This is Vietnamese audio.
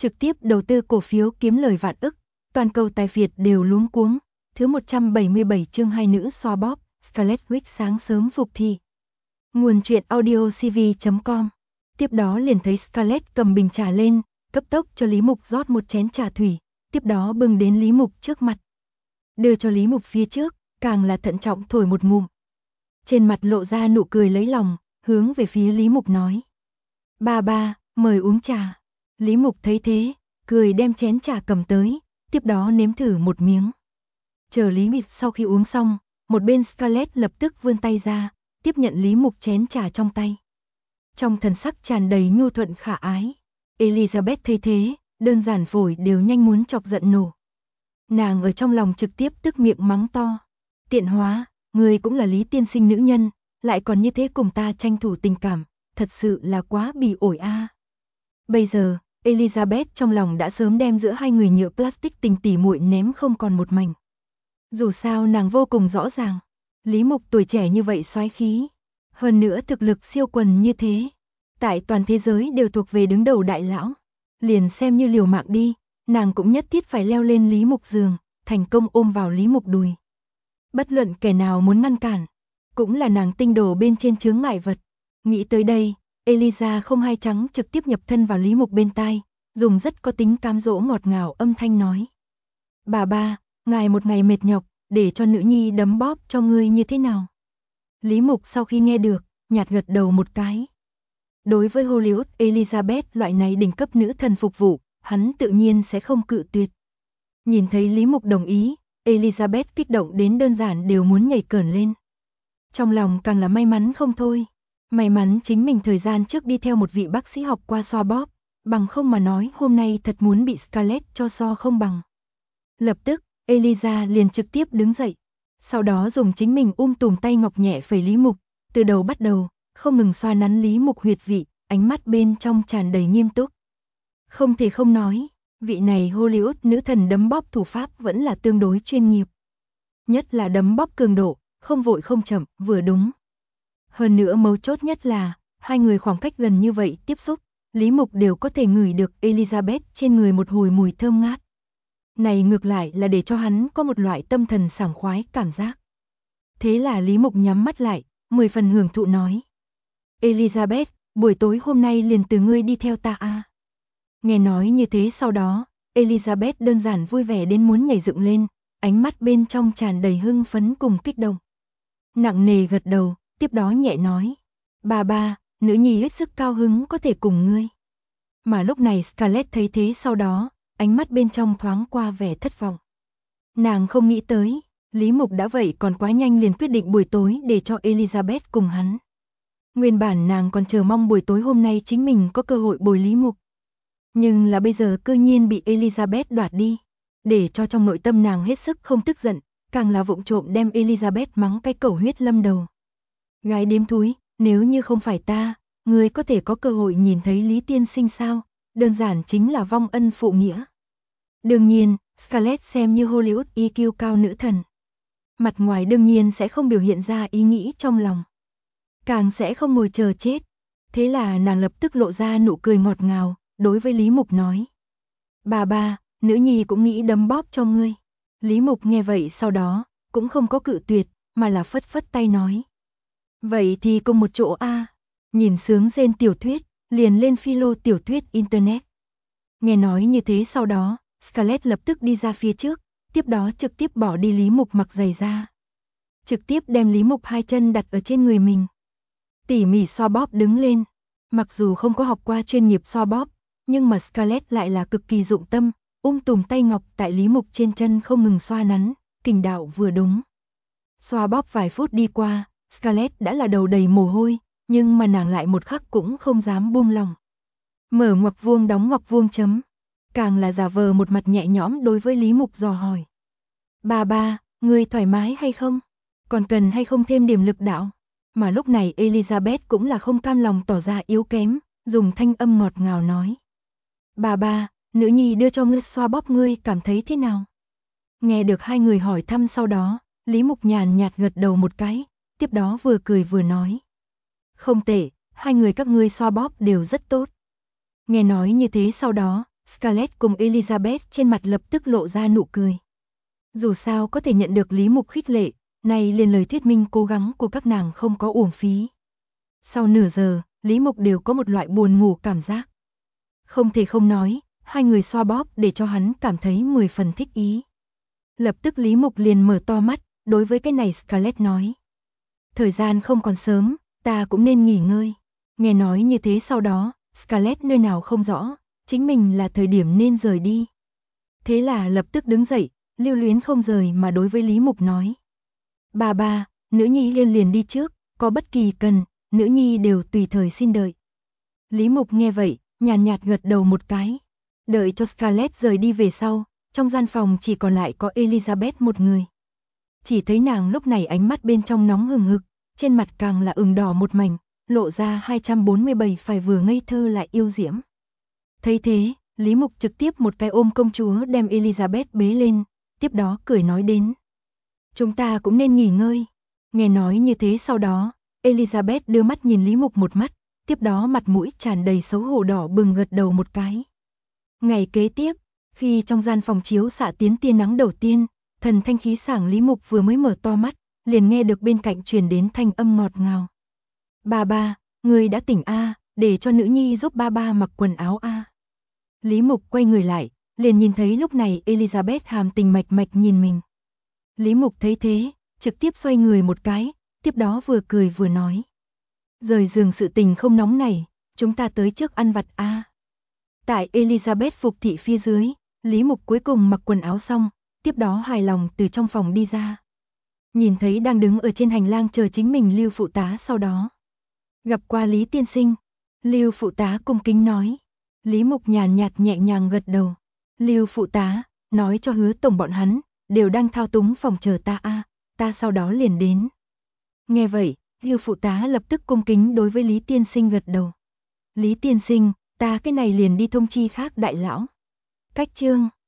trực tiếp đầu tư cổ phiếu kiếm lời vạn ức, toàn cầu tài Việt đều luống cuống. Thứ 177 chương hai nữ xoa bóp, Scarlett Witch sáng sớm phục thị. Nguồn truyện audio cv.com. Tiếp đó liền thấy Scarlett cầm bình trà lên, cấp tốc cho Lý Mục rót một chén trà thủy, tiếp đó bưng đến Lý Mục trước mặt. Đưa cho Lý Mục phía trước, càng là thận trọng thổi một ngụm. Trên mặt lộ ra nụ cười lấy lòng, hướng về phía Lý Mục nói. Ba, mời uống trà. Lý Mục thấy thế, cười đem chén trà cầm tới, tiếp đó nếm thử một miếng. Chờ Lý Mục sau khi uống xong, một bên Scarlett lập tức vươn tay ra, tiếp nhận Lý Mục chén trà trong tay. Trong thần sắc tràn đầy nhu thuận khả ái, Elizabeth thấy thế, đơn giản phổi đều nhanh muốn chọc giận nổ. Nàng ở trong lòng trực tiếp tức miệng mắng to. Tiện hóa, người cũng là Lý tiên sinh nữ nhân, lại còn như thế cùng ta tranh thủ tình cảm, thật sự là quá bỉ ổi a. Bây giờ, Elizabeth trong lòng đã sớm đem giữa hai người nhựa plastic tình tỉ muội ném không còn một mảnh. Dù sao nàng vô cùng rõ ràng, Lý Mục tuổi trẻ như vậy soái khí, hơn nữa thực lực siêu quần như thế, tại toàn thế giới đều thuộc về đứng đầu đại lão, liền xem như liều mạng đi, nàng cũng nhất thiết phải leo lên Lý Mục giường, thành công ôm vào Lý Mục đùi. Bất luận kẻ nào muốn ngăn cản, cũng là nàng tinh đồ bên trên chướng ngại vật. Nghĩ tới đây, Eliza không hai trắng trực tiếp nhập thân vào Lý Mục bên tai, dùng rất có tính cám dỗ ngọt ngào âm thanh nói. Bà, ngài một ngày mệt nhọc, để cho nữ nhi đấm bóp cho ngươi như thế nào? Lý Mục sau khi nghe được, nhạt gật đầu một cái. Đối với Hollywood Elizabeth loại này đỉnh cấp nữ thần phục vụ, hắn tự nhiên sẽ không cự tuyệt. Nhìn thấy Lý Mục đồng ý, Elizabeth kích động đến đơn giản đều muốn nhảy cởn lên. Trong lòng càng là may mắn không thôi. May mắn chính mình thời gian trước đi theo một vị bác sĩ học qua xoa bóp, bằng không mà nói hôm nay thật muốn bị Scarlett cho so không bằng. Lập tức, Eliza liền trực tiếp đứng dậy, sau đó dùng chính mình tùm tay ngọc nhẹ phẩy Lý Mục, từ đầu bắt đầu, không ngừng xoa nắn Lý Mục huyệt vị, ánh mắt bên trong tràn đầy nghiêm túc. Không thể không nói, vị này Hollywood nữ thần đấm bóp thủ pháp vẫn là tương đối chuyên nghiệp. Nhất là đấm bóp cường độ, không vội không chậm, vừa đúng. Hơn nữa mấu chốt nhất là, hai người khoảng cách gần như vậy tiếp xúc, Lý Mục đều có thể ngửi được Elizabeth trên người một hồi mùi thơm ngát. Này ngược lại là để cho hắn có một loại tâm thần sảng khoái cảm giác. Thế là Lý Mục nhắm mắt lại, 10 phần hưởng thụ nói. Elizabeth, buổi tối hôm nay liền từ ngươi đi theo ta a. Nghe nói như thế sau đó, Elizabeth đơn giản vui vẻ đến muốn nhảy dựng lên, ánh mắt bên trong tràn đầy hưng phấn cùng kích động. Nặng nề gật đầu, tiếp đó nhẹ nói. Ba, nữ nhi hết sức cao hứng có thể cùng ngươi. Mà lúc này Scarlett thấy thế sau đó, ánh mắt bên trong thoáng qua vẻ thất vọng. Nàng không nghĩ tới, Lý Mục đã vậy còn quá nhanh liền quyết định buổi tối để cho Elizabeth cùng hắn. Nguyên bản nàng còn chờ mong buổi tối hôm nay chính mình có cơ hội bồi Lý Mục. Nhưng là bây giờ cư nhiên bị Elizabeth đoạt đi, để cho trong nội tâm nàng hết sức không tức giận, càng là vụng trộm đem Elizabeth mắng cái cẩu huyết lâm đầu. Gái điếm thúi, nếu như không phải ta, ngươi có thể có cơ hội nhìn thấy Lý tiên sinh sao, đơn giản chính là vong ân phụ nghĩa. Đương nhiên, Scarlett xem như Hollywood EQ cao nữ thần. Mặt ngoài đương nhiên sẽ không biểu hiện ra ý nghĩ trong lòng. Càng sẽ không ngồi chờ chết. Thế là nàng lập tức lộ ra nụ cười ngọt ngào, đối với Lý Mục nói. Ba, nữ nhi cũng nghĩ đấm bóp cho ngươi. Lý Mục nghe vậy sau đó, cũng không có cự tuyệt, mà là phất phất tay nói. Vậy thì cùng một chỗ a. Nhìn sướng rên tiểu thuyết, liền lên philo tiểu thuyết internet. Nghe nói như thế sau đó, Scarlett lập tức đi ra phía trước, tiếp đó trực tiếp bỏ đi Lý Mục mặc giày ra. Trực tiếp đem Lý Mục hai chân đặt ở trên người mình. Tỉ mỉ xoa bóp đứng lên. Mặc dù không có học qua chuyên nghiệp xoa bóp, nhưng mà Scarlett lại là cực kỳ dụng tâm, tùm tay ngọc tại Lý Mục trên chân không ngừng xoa nắn, kình đạo vừa đúng. Xoa bóp vài phút đi qua, Scarlett đã là đầu đầy mồ hôi, nhưng mà nàng lại một khắc cũng không dám buông lòng. Mở ngoặc vuông đóng ngoặc vuông chấm, càng là giả vờ một mặt nhẹ nhõm đối với Lý Mục dò hỏi. Ba, ngươi thoải mái hay không? Còn cần hay không thêm điểm lực đạo? Mà lúc này Elizabeth cũng là không cam lòng tỏ ra yếu kém, dùng thanh âm ngọt ngào nói. Ba, nữ nhi đưa cho ngươi xoa bóp ngươi cảm thấy thế nào? Nghe được hai người hỏi thăm sau đó, Lý Mục nhàn nhạt gật đầu một cái, tiếp đó vừa cười vừa nói. Không tệ, hai người các ngươi xoa bóp đều rất tốt. Nghe nói như thế sau đó, Scarlett cùng Elizabeth trên mặt lập tức lộ ra nụ cười. Dù sao có thể nhận được Lý Mục khích lệ, này liền lời thuyết minh cố gắng của các nàng không có uổng phí. Sau nửa giờ, Lý Mục đều có một loại buồn ngủ cảm giác. Không thể không nói, hai người xoa bóp để cho hắn cảm thấy 10 phần thích ý. Lập tức Lý Mục liền mở to mắt, đối với cái này Scarlett nói. Thời gian không còn sớm, ta cũng nên nghỉ ngơi. Nghe nói như thế sau đó, Scarlett nơi nào không rõ, chính mình là thời điểm nên rời đi. Thế là lập tức đứng dậy, lưu luyến không rời mà đối với Lý Mục nói. Ba, nữ nhi liền đi trước, có bất kỳ cần, nữ nhi đều tùy thời xin đợi. Lý Mục nghe vậy, nhàn nhạt gật đầu một cái. Đợi cho Scarlett rời đi về sau, trong gian phòng chỉ còn lại có Elizabeth một người. Chỉ thấy nàng lúc này ánh mắt bên trong nóng hừng hực, trên mặt càng là ửng đỏ một mảnh, lộ ra 247 phải vừa ngây thơ lại yêu diễm. Thấy thế, Lý Mục trực tiếp một cái ôm công chúa đem Elizabeth bế lên, tiếp đó cười nói đến. Chúng ta cũng nên nghỉ ngơi. Nghe nói như thế sau đó, Elizabeth đưa mắt nhìn Lý Mục một mắt, tiếp đó mặt mũi tràn đầy xấu hổ đỏ bừng gật đầu một cái. Ngày kế tiếp, khi trong gian phòng chiếu xạ tiến tia nắng đầu tiên, thần thanh khí sảng Lý Mục vừa mới mở to mắt, liền nghe được bên cạnh truyền đến thanh âm ngọt ngào. Ba, người đã tỉnh a, để cho nữ nhi giúp ba mặc quần áo a. Lý Mục quay người lại, liền nhìn thấy lúc này Elizabeth hàm tình mạch mạch nhìn mình. Lý Mục thấy thế, trực tiếp xoay người một cái, tiếp đó vừa cười vừa nói. Rời giường sự tình không nóng này, chúng ta tới trước ăn vặt a. Tại Elizabeth phục thị phía dưới, Lý Mục cuối cùng mặc quần áo xong, tiếp đó hài lòng từ trong phòng đi ra. Nhìn thấy đang đứng ở trên hành lang chờ chính mình Lưu phụ tá sau đó. Gặp qua Lý tiên sinh, Lưu phụ tá cung kính nói. Lý Mục nhàn nhạt nhẹ nhàng gật đầu. Lưu phụ tá, nói cho Hứa tổng bọn hắn, đều đang thao túng phòng chờ ta a, ta sau đó liền đến. Nghe vậy, Lưu phụ tá lập tức cung kính đối với Lý tiên sinh gật đầu. Lý tiên sinh, ta cái này liền đi thông chi khác đại lão. Cách chương